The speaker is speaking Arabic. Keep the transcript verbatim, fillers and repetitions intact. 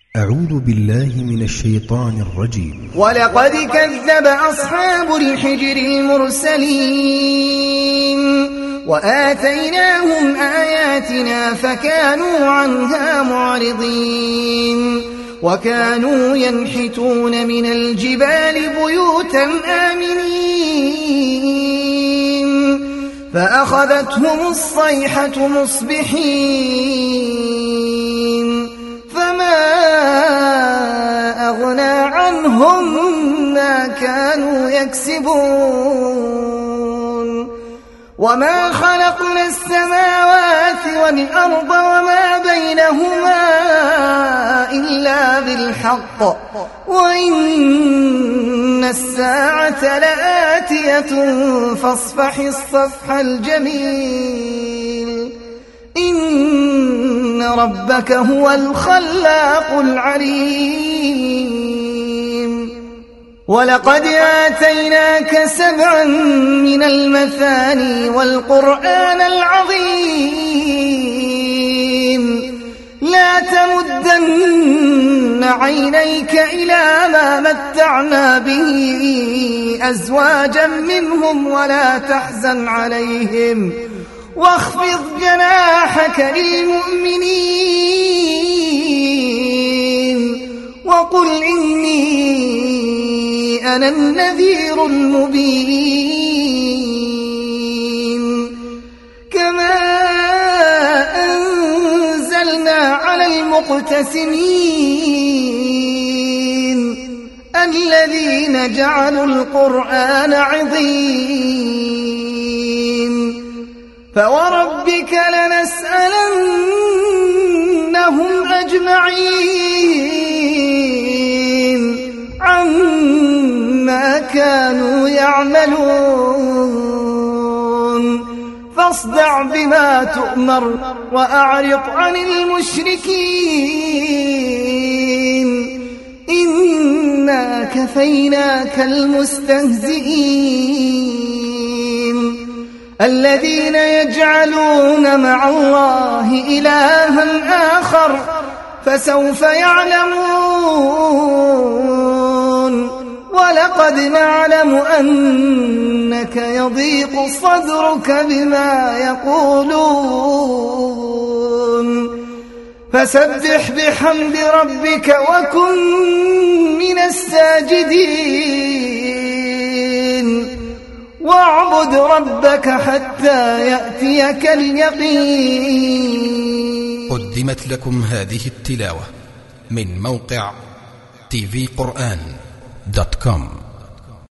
أعوذ بالله من الشيطان الرجيم. ولقد كذب أصحاب الحجر المرسلين وآتيناهم آياتنا فكانوا عنها معرضين وكانوا ينحتون من الجبال بيوتا آمنين فأخذتهم الصيحة مصبحين فما أغنى عنهم ما كانوا يكسبون وما خلقنا السماوات والأرض وما بينهما إلا بالحق وإن الساعة لآتية فاصفح الصفح الجميل إن ربك هو الخلاق العليم. ولقد آتيناك سبعا من المثاني والقرآن العظيم لا تمدن عينيك إلى ما متعنا به أزواجا منهم ولا تحزن عليهم واخفض جناحك للمؤمنين وقل إني أنا النذير المبين. كما أنزلنا على المقتسمين الذين جعلوا القرآن عظيم فوربك لنسألنهم أجمعين عما كانوا يعملون فاصدع بما تؤمر وأعرض عن المشركين إنا كفيناك المستهزئين الذين يجعلون مع الله إلها آخر فسوف يعلمون ولقد نعلم أنك يضيق صدرك بما يقولون فسبح بحمد ربك وكن من الساجدين واعبد ربك حتى يأتيك اليقين. قدمت لكم هذه التلاوة من موقع تي في قرآن دوت كوم.